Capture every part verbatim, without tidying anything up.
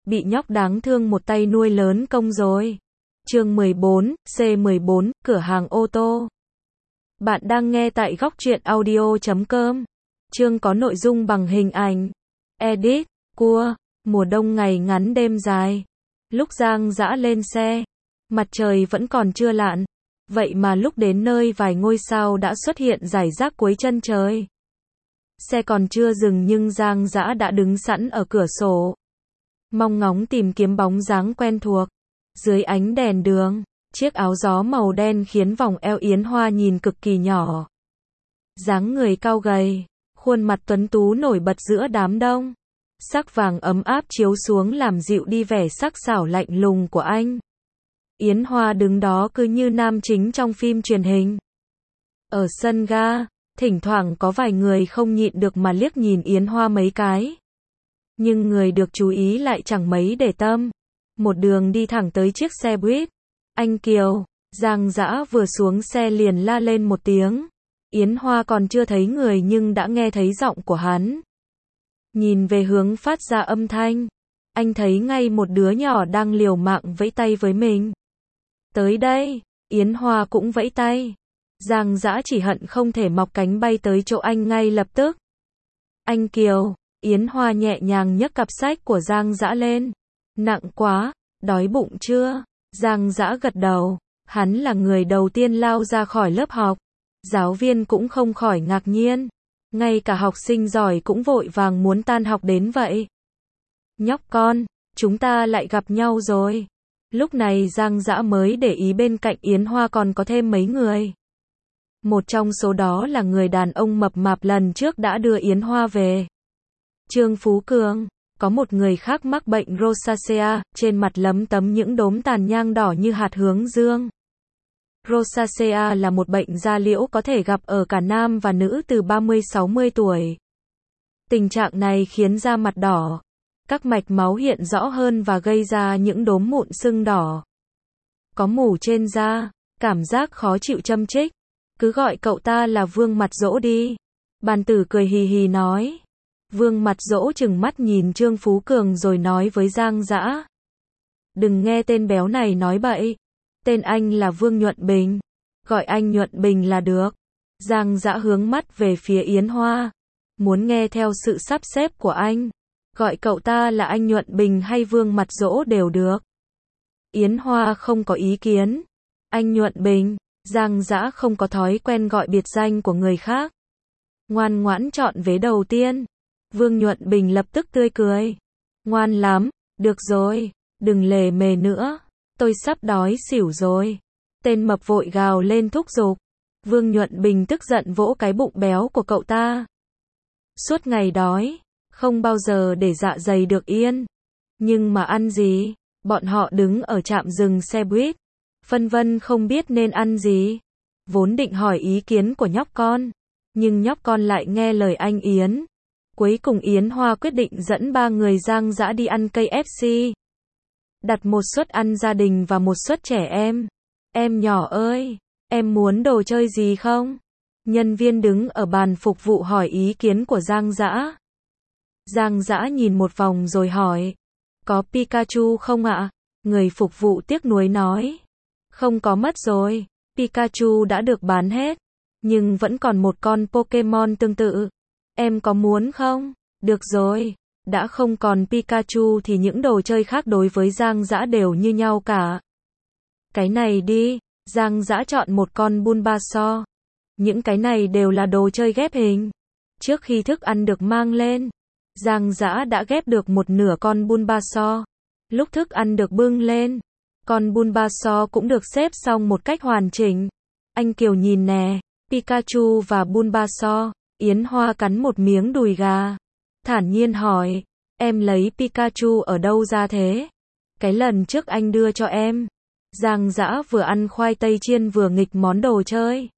bị nhóc đáng thương một tay nuôi lớn công rồi. Chương mười bốn, C mười bốn, cửa hàng ô tô. Bạn đang nghe tại góc truyện audio chấm com. Chương có nội dung bằng hình ảnh. Edit, cua, mùa đông ngày ngắn đêm dài. Lúc Giang Dã lên xe, mặt trời vẫn còn chưa lặn. Vậy mà lúc đến nơi vài ngôi sao đã xuất hiện rải rác cuối chân trời. Xe còn chưa dừng nhưng Giang Dã đã đứng sẵn ở cửa sổ. Mong ngóng tìm kiếm bóng dáng quen thuộc. Dưới ánh đèn đường, chiếc áo gió màu đen khiến vòng eo Yến Hoa nhìn cực kỳ nhỏ. Dáng người cao gầy, khuôn mặt tuấn tú nổi bật giữa đám đông. Sắc vàng ấm áp chiếu xuống làm dịu đi vẻ sắc sảo lạnh lùng của anh. Yến Hoa đứng đó cứ như nam chính trong phim truyền hình. Ở sân ga, thỉnh thoảng có vài người không nhịn được mà liếc nhìn Yến Hoa mấy cái. Nhưng người được chú ý lại chẳng mấy để tâm. Một đường đi thẳng tới chiếc xe buýt. Anh Kiều, Giang Dã vừa xuống xe liền la lên một tiếng. Yến Hoa còn chưa thấy người nhưng đã nghe thấy giọng của hắn. Nhìn về hướng phát ra âm thanh, anh thấy ngay một đứa nhỏ đang liều mạng vẫy tay với mình. Tới đây, Yến Hoa cũng vẫy tay. Giang Dã chỉ hận không thể mọc cánh bay tới chỗ anh ngay lập tức. Anh Kiều, Yến Hoa nhẹ nhàng nhấc cặp sách của Giang Dã lên. Nặng quá, đói bụng chưa? Giang Dã gật đầu, hắn là người đầu tiên lao ra khỏi lớp học. Giáo viên cũng không khỏi ngạc nhiên. Ngay cả học sinh giỏi cũng vội vàng muốn tan học đến vậy. Nhóc con, chúng ta lại gặp nhau rồi. Lúc này Giang Dã mới để ý bên cạnh Yến Hoa còn có thêm mấy người. Một trong số đó là người đàn ông mập mạp lần trước đã đưa Yến Hoa về. Trương Phú Cường. Có một người khác mắc bệnh rosacea, trên mặt lấm tấm những đốm tàn nhang đỏ như hạt hướng dương. Rosacea là một bệnh da liễu có thể gặp ở cả nam và nữ từ ba mươi đến sáu mươi tuổi. Tình trạng này khiến da mặt đỏ, các mạch máu hiện rõ hơn và gây ra những đốm mụn sưng đỏ. Có mủ trên da, cảm giác khó chịu châm chích. Cứ gọi cậu ta là Vương Mặt Dỗ đi. Bàn tử cười hì hì nói. Vương Mặt Dỗ trừng mắt nhìn Trương Phú Cường rồi nói với Giang Dã. Đừng nghe tên béo này nói bậy. Tên anh là Vương Nhuận Bình. Gọi anh Nhuận Bình là được. Giang Dã hướng mắt về phía Yến Hoa. Muốn nghe theo sự sắp xếp của anh. Gọi cậu ta là anh Nhuận Bình hay Vương Mặt Dỗ đều được. Yến Hoa không có ý kiến. Anh Nhuận Bình. Giang Dã không có thói quen gọi biệt danh của người khác. Ngoan ngoãn chọn vế đầu tiên. Vương Nhuận Bình lập tức tươi cười. Ngoan lắm, được rồi, đừng lề mề nữa, tôi sắp đói xỉu rồi. Tên mập vội gào lên thúc giục. Vương Nhuận Bình tức giận vỗ cái bụng béo của cậu ta. Suốt ngày đói, không bao giờ để dạ dày được yên. Nhưng mà ăn gì? Bọn họ đứng ở trạm dừng xe buýt, phân vân không biết nên ăn gì. Vốn định hỏi ý kiến của nhóc con, nhưng nhóc con lại nghe lời anh Yến. Cuối cùng Yến Hoa quyết định dẫn ba người Giang Dã đi ăn K F C. Đặt một suất ăn gia đình và một suất trẻ em. Em nhỏ ơi, em muốn đồ chơi gì không? Nhân viên đứng ở bàn phục vụ hỏi ý kiến của Giang Dã. Giang Dã nhìn một vòng rồi hỏi. Có Pikachu không ạ? Người phục vụ tiếc nuối nói. Không có mất rồi, Pikachu đã được bán hết. Nhưng vẫn còn một con Pokemon tương tự. Em có muốn không? Được rồi, đã không còn Pikachu thì những đồ chơi khác đối với Giang Dã đều như nhau cả. Cái này đi, Giang Dã chọn một con Bulbasaur. Những cái này đều là đồ chơi ghép hình. Trước khi thức ăn được mang lên, Giang Dã đã ghép được một nửa con Bulbasaur. Lúc thức ăn được bưng lên, con Bulbasaur cũng được xếp xong một cách hoàn chỉnh. Anh Kiều nhìn nè, Pikachu và Bulbasaur. Yến Hoa cắn một miếng đùi gà, thản nhiên hỏi, em lấy Pikachu ở đâu ra thế? Cái lần trước anh đưa cho em. Giang Dã vừa ăn khoai tây chiên vừa nghịch món đồ chơi.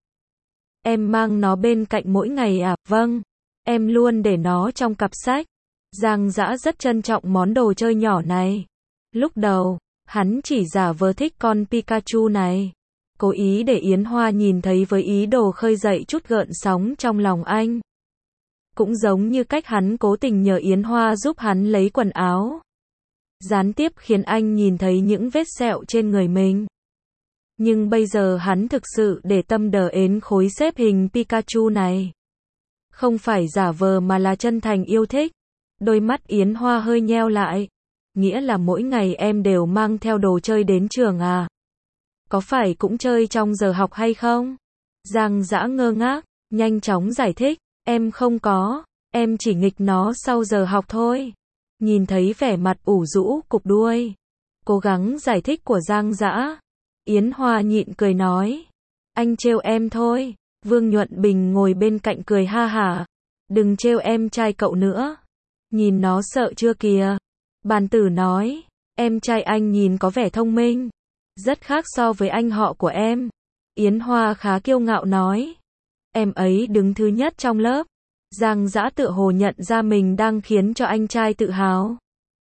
Em mang nó bên cạnh mỗi ngày à? Vâng, em luôn để nó trong cặp sách. Giang Dã rất trân trọng món đồ chơi nhỏ này. Lúc đầu, hắn chỉ giả vờ thích con Pikachu này. Cố ý để Yến Hoa nhìn thấy với ý đồ khơi dậy chút gợn sóng trong lòng anh. Cũng giống như cách hắn cố tình nhờ Yến Hoa giúp hắn lấy quần áo. gián tiếp khiến anh nhìn thấy những vết sẹo trên người mình. Nhưng bây giờ hắn thực sự để tâm đờ ến khối xếp hình Pikachu này. Không phải giả vờ mà là chân thành yêu thích. Đôi mắt Yến Hoa hơi nheo lại. Nghĩa là mỗi ngày em đều mang theo đồ chơi đến trường à? Có phải cũng chơi trong giờ học hay không? Giang Dã ngơ ngác, nhanh chóng giải thích. Em không có, em chỉ nghịch nó sau giờ học thôi. Nhìn thấy vẻ mặt ủ rũ cụp đuôi, cố gắng giải thích của Giang Dã, Yến Hoa nhịn cười nói. Anh trêu em thôi. Vương Nhuận Bình ngồi bên cạnh cười ha hả. Đừng trêu em trai cậu nữa. Nhìn nó sợ chưa kìa. Bàn tử nói. Em trai anh nhìn có vẻ thông minh. Rất khác so với anh họ của em. Yến Hoa khá kiêu ngạo nói. Em ấy đứng thứ nhất trong lớp. Giang Dã tựa hồ nhận ra mình đang khiến cho anh trai tự hào.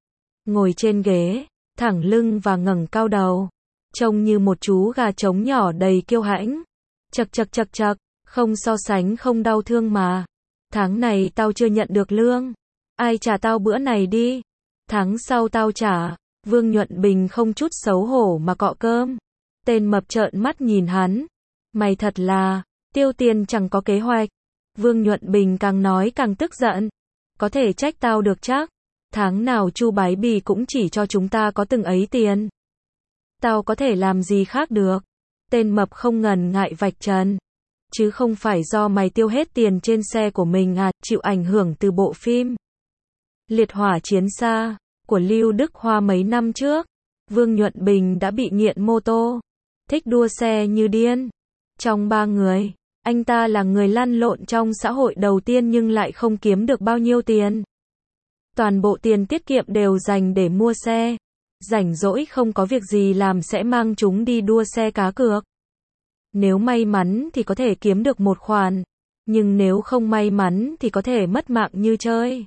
Ngồi trên ghế, thẳng lưng và ngẩng cao đầu. Trông như một chú gà trống nhỏ đầy kiêu hãnh. Chậc chậc chậc chậc, không so sánh không đau thương mà. Tháng này tao chưa nhận được lương. Ai trả tao bữa này đi. Tháng sau tao trả. Vương Nhuận Bình không chút xấu hổ mà cọ cơm. Tên mập trợn mắt nhìn hắn. Mày thật là, tiêu tiền chẳng có kế hoạch. Vương Nhuận Bình càng nói càng tức giận. Có thể trách tao được chắc. Tháng nào Chu Bái Bì cũng chỉ cho chúng ta có từng ấy tiền. Tao có thể làm gì khác được. Tên mập không ngần ngại vạch trần. Chứ không phải do mày tiêu hết tiền trên xe của mình à, chịu ảnh hưởng từ bộ phim Liệt Hỏa Chiến Xa của Lưu Đức Hoa mấy năm trước. Vương Nhuận Bình đã bị nghiện mô tô, thích đua xe như điên. Trong ba người, anh ta là người lăn lộn trong xã hội đầu tiên nhưng lại không kiếm được bao nhiêu tiền. Toàn bộ tiền tiết kiệm đều dành để mua xe. Rảnh rỗi không có việc gì làm sẽ mang chúng đi đua xe cá cược. Nếu may mắn thì có thể kiếm được một khoản, nhưng nếu không may mắn thì có thể mất mạng như chơi.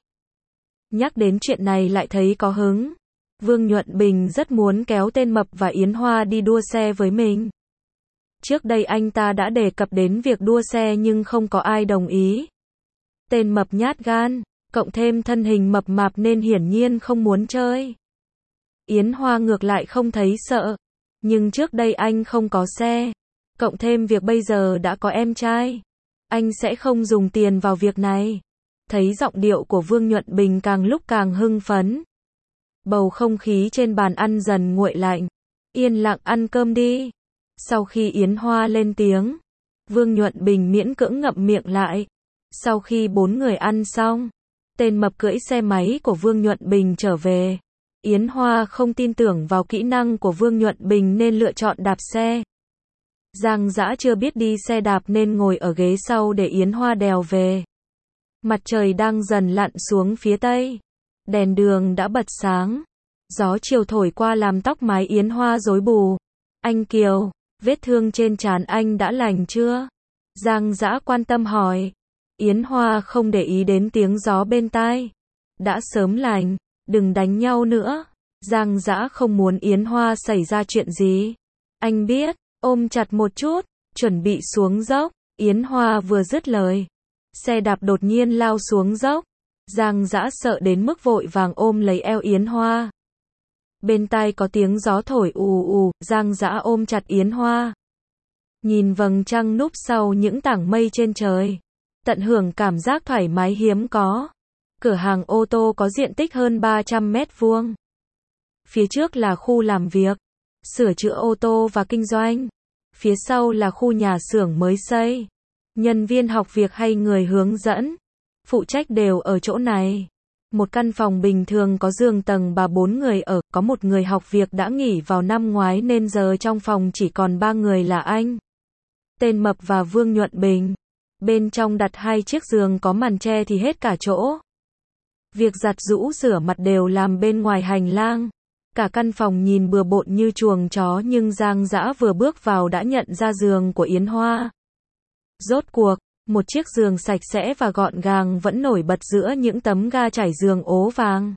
Nhắc đến chuyện này lại thấy có hứng. Vương Nhuận Bình rất muốn kéo tên mập và Yến Hoa đi đua xe với mình. Trước đây anh ta đã đề cập đến việc đua xe nhưng không có ai đồng ý. Tên mập nhát gan, cộng thêm thân hình mập mạp nên hiển nhiên không muốn chơi. Yến Hoa ngược lại không thấy sợ. Nhưng trước đây anh không có xe. Cộng thêm việc bây giờ đã có em trai. Anh sẽ không dùng tiền vào việc này. Thấy giọng điệu của Vương Nhuận Bình càng lúc càng hưng phấn. Bầu không khí trên bàn ăn dần nguội lạnh. Yên lặng ăn cơm đi. Sau khi Yến Hoa lên tiếng, Vương Nhuận Bình miễn cưỡng ngậm miệng lại. Sau khi bốn người ăn xong, tên mập cưỡi xe máy của Vương Nhuận Bình trở về. Yến Hoa không tin tưởng vào kỹ năng của Vương Nhuận Bình nên lựa chọn đạp xe. Giang Dã chưa biết đi xe đạp nên ngồi ở ghế sau để Yến Hoa đèo về. Mặt trời đang dần lặn xuống phía tây. Đèn đường đã bật sáng. Gió chiều thổi qua làm tóc mái Yến Hoa rối bù. Anh Kiều, vết thương trên trán anh đã lành chưa? Giang Dã quan tâm hỏi. Yến Hoa không để ý đến tiếng gió bên tai. Đã sớm lành, đừng đánh nhau nữa. Giang Dã không muốn Yến Hoa xảy ra chuyện gì. Anh biết, ôm chặt một chút, chuẩn bị xuống dốc. Yến Hoa vừa dứt lời, xe đạp đột nhiên lao xuống dốc. Giang Dã sợ đến mức vội vàng ôm lấy eo Yến Hoa. Bên tai có tiếng gió thổi ù ù, Giang Dã ôm chặt Yến Hoa. Nhìn vầng trăng núp sau những tảng mây trên trời. Tận hưởng cảm giác thoải mái hiếm có. Cửa hàng ô tô có diện tích hơn ba trăm mét vuông. Phía trước là khu làm việc, sửa chữa ô tô và kinh doanh. Phía sau là khu nhà xưởng mới xây. Nhân viên học việc hay người hướng dẫn, phụ trách đều ở chỗ này. Một căn phòng bình thường có giường tầng bà bốn người ở, có một người học việc đã nghỉ vào năm ngoái nên giờ trong phòng chỉ còn ba người là anh, tên mập và Vương Nhuận Bình. Bên trong đặt hai chiếc giường có màn che thì hết cả chỗ. Việc giặt giũ rửa mặt đều làm bên ngoài hành lang. Cả căn phòng nhìn bừa bộn như chuồng chó nhưng Giang Dã vừa bước vào đã nhận ra giường của Yến Hoa. Rốt cuộc, một chiếc giường sạch sẽ và gọn gàng vẫn nổi bật giữa những tấm ga trải giường ố vàng.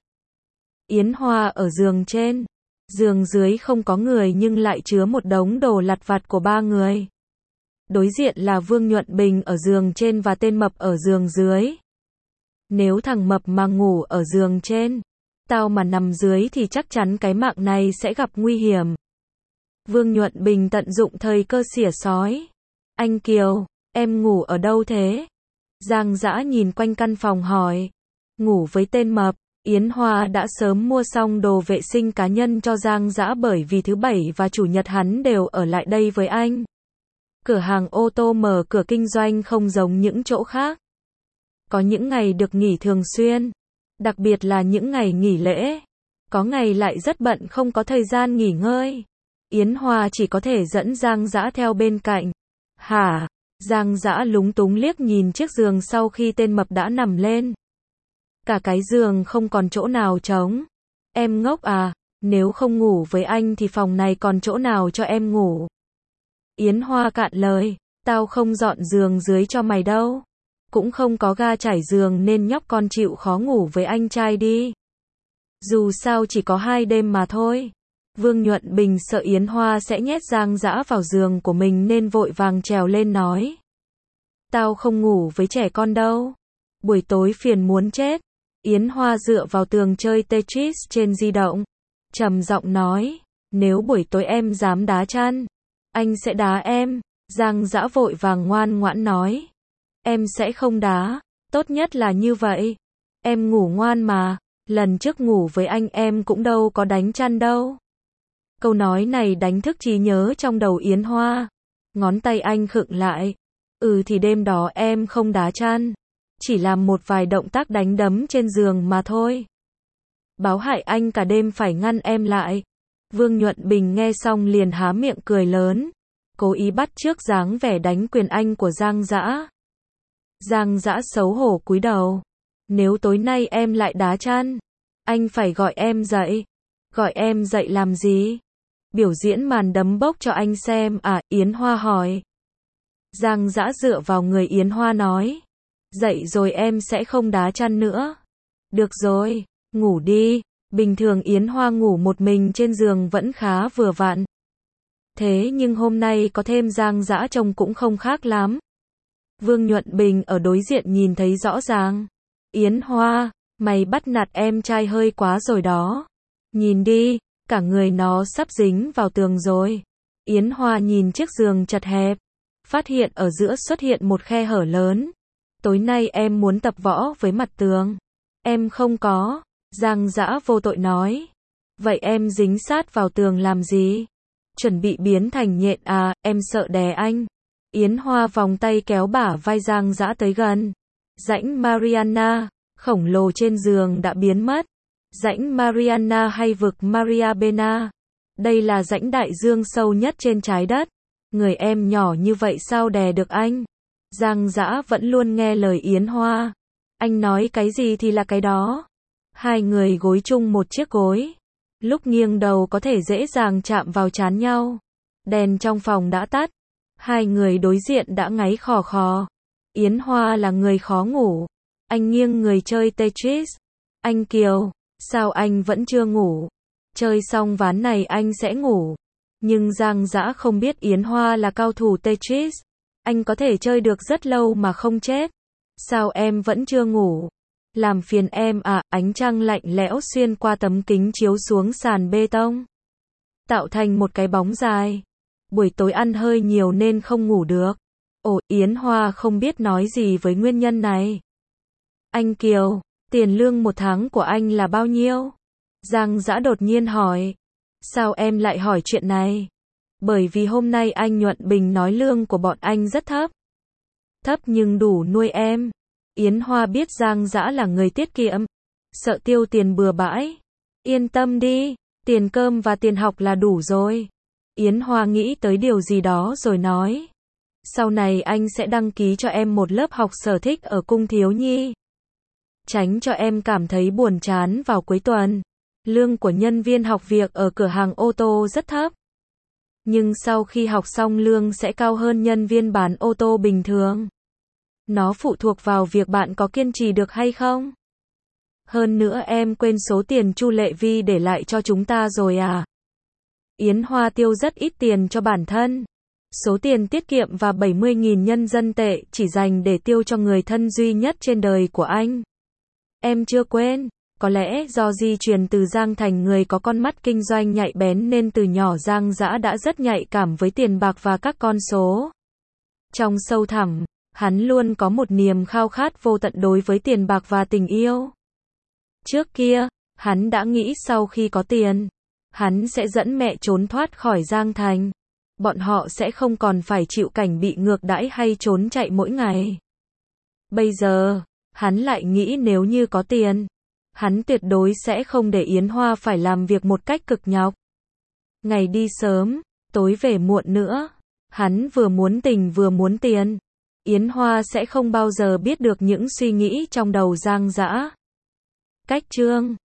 Yến Hoa ở giường trên. Giường dưới không có người nhưng lại chứa một đống đồ lặt vặt của ba người. Đối diện là Vương Nhuận Bình ở giường trên và tên mập ở giường dưới. Nếu thằng mập mà ngủ ở giường trên, Tao mà nằm dưới thì chắc chắn cái mạng này sẽ gặp nguy hiểm. Vương Nhuận Bình tận dụng thời cơ xỉa sói. Anh Kiều, em ngủ ở đâu thế? Giang Dã nhìn quanh căn phòng hỏi. Ngủ với tên mập. Yến Hoa đã sớm mua xong đồ vệ sinh cá nhân cho Giang Dã bởi vì thứ bảy và chủ nhật hắn đều ở lại đây với anh. Cửa hàng ô tô mở cửa kinh doanh không giống những chỗ khác. Có những ngày được nghỉ thường xuyên, đặc biệt là những ngày nghỉ lễ. Có ngày lại rất bận không có thời gian nghỉ ngơi. Yến Hoa chỉ có thể dẫn Giang Dã theo bên cạnh. Hả? Giang Dã lúng túng liếc nhìn chiếc giường sau khi tên mập đã nằm lên. Cả cái giường không còn chỗ nào trống. Em ngốc à, nếu không ngủ với anh thì phòng này còn chỗ nào cho em ngủ. Yến Hoa cạn lời, tao không dọn giường dưới cho mày đâu. Cũng không có ga trải giường nên nhóc con chịu khó ngủ với anh trai đi. Dù sao chỉ có hai đêm mà thôi. Vương Nhuận Bình sợ Yến Hoa sẽ nhét Giang Dã vào giường của mình nên vội vàng trèo lên nói. Tao không ngủ với trẻ con đâu. Buổi tối phiền muốn chết. Yến Hoa dựa vào tường chơi Tetris trên di động. Trầm giọng nói, nếu buổi tối em dám đá chăn, anh sẽ đá em. Giang Dã vội vàng ngoan ngoãn nói. Em sẽ không đá, tốt nhất là như vậy. Em ngủ ngoan mà, lần trước ngủ với anh em cũng đâu có đánh chăn đâu. Câu nói này đánh thức trí nhớ trong đầu Yến Hoa. Ngón tay anh khựng lại. Ừ thì đêm đó em không đá chăn. Chỉ làm một vài động tác đánh đấm trên giường mà thôi. Báo hại anh cả đêm phải ngăn em lại. Vương Nhuận Bình nghe xong liền há miệng cười lớn. Cố ý bắt chước dáng vẻ đánh quyền anh của Giang Dã. Giang Dã xấu hổ cúi đầu. Nếu tối nay em lại đá chăn, anh phải gọi em dậy. Gọi em dậy làm gì? Biểu diễn màn đấm bốc cho anh xem à? Yến Hoa hỏi. Giang Dã dựa vào người Yến Hoa nói. Dậy rồi em sẽ không đá chăn nữa. Được rồi, ngủ đi. Bình thường Yến Hoa ngủ một mình trên giường vẫn khá vừa vặn. Thế nhưng hôm nay có thêm Giang Dã trông cũng không khác lắm. Vương Nhuận Bình ở đối diện nhìn thấy rõ ràng. Yến Hoa, mày bắt nạt em trai hơi quá rồi đó. Nhìn đi, cả người nó sắp dính vào tường rồi. Yến Hoa nhìn chiếc giường chật hẹp, phát hiện ở giữa xuất hiện một khe hở lớn. Tối nay em muốn tập võ với mặt tường. Em không có. Giang Dã vô tội nói. Vậy em dính sát vào tường làm gì? Chuẩn bị biến thành nhện à? Em sợ đè anh. Yến Hoa vòng tay kéo bả vai Giang Dã tới gần. Rãnh Mariana khổng lồ trên giường đã biến mất. Rãnh Mariana hay vực Maria Bena. Đây là rãnh đại dương sâu nhất trên trái đất. Người em nhỏ như vậy sao đè được anh? Giang Dã vẫn luôn nghe lời Yến Hoa. Anh nói cái gì thì là cái đó. Hai người gối chung một chiếc gối. Lúc nghiêng đầu có thể dễ dàng chạm vào trán nhau. Đèn trong phòng đã tắt. Hai người đối diện đã ngáy khò khò. Yến Hoa là người khó ngủ. Anh nghiêng người chơi Tetris. Anh Kiều, sao anh vẫn chưa ngủ? Chơi xong ván này anh sẽ ngủ. Nhưng Giang Dã không biết Yến Hoa là cao thủ Tetris. Anh có thể chơi được rất lâu mà không chết. Sao em vẫn chưa ngủ? Làm phiền em à? Ánh trăng lạnh lẽo xuyên qua tấm kính chiếu xuống sàn bê tông, tạo thành một cái bóng dài. Buổi tối ăn hơi nhiều nên không ngủ được. Ồ, Yến Hoa không biết nói gì với nguyên nhân này. Anh Kiều, tiền lương một tháng của anh là bao nhiêu? Giang Dã đột nhiên hỏi. Sao em lại hỏi chuyện này? Bởi vì hôm nay anh Nhuận Bình nói lương của bọn anh rất thấp. Thấp nhưng đủ nuôi em. Yến Hoa biết Giang Dã là người tiết kiệm, sợ tiêu tiền bừa bãi. Yên tâm đi, tiền cơm và tiền học là đủ rồi. Yến Hoa nghĩ tới điều gì đó rồi nói. Sau này anh sẽ đăng ký cho em một lớp học sở thích ở cung thiếu nhi. Tránh cho em cảm thấy buồn chán vào cuối tuần. Lương của nhân viên học việc ở cửa hàng ô tô rất thấp. Nhưng sau khi học xong lương sẽ cao hơn nhân viên bán ô tô bình thường. Nó phụ thuộc vào việc bạn có kiên trì được hay không. Hơn nữa em quên số tiền Chu Lệ Vi để lại cho chúng ta rồi à? Yến Hoa tiêu rất ít tiền cho bản thân. Số tiền tiết kiệm và bảy mươi nghìn nhân dân tệ chỉ dành để tiêu cho người thân duy nhất trên đời của anh. Em chưa quên. Có lẽ do di truyền từ Giang Thành, người có con mắt kinh doanh nhạy bén, nên từ nhỏ Giang Dã đã rất nhạy cảm với tiền bạc và các con số. Trong sâu thẳm, hắn luôn có một niềm khao khát vô tận đối với tiền bạc và tình yêu. Trước kia, hắn đã nghĩ sau khi có tiền, hắn sẽ dẫn mẹ trốn thoát khỏi Giang Thành. Bọn họ sẽ không còn phải chịu cảnh bị ngược đãi hay trốn chạy mỗi ngày. Bây giờ, hắn lại nghĩ nếu như có tiền, hắn tuyệt đối sẽ không để Yến Hoa phải làm việc một cách cực nhọc. Ngày đi sớm, tối về muộn nữa. Hắn vừa muốn tình vừa muốn tiền. Yến Hoa sẽ không bao giờ biết được những suy nghĩ trong đầu Giang Dã. Cách chương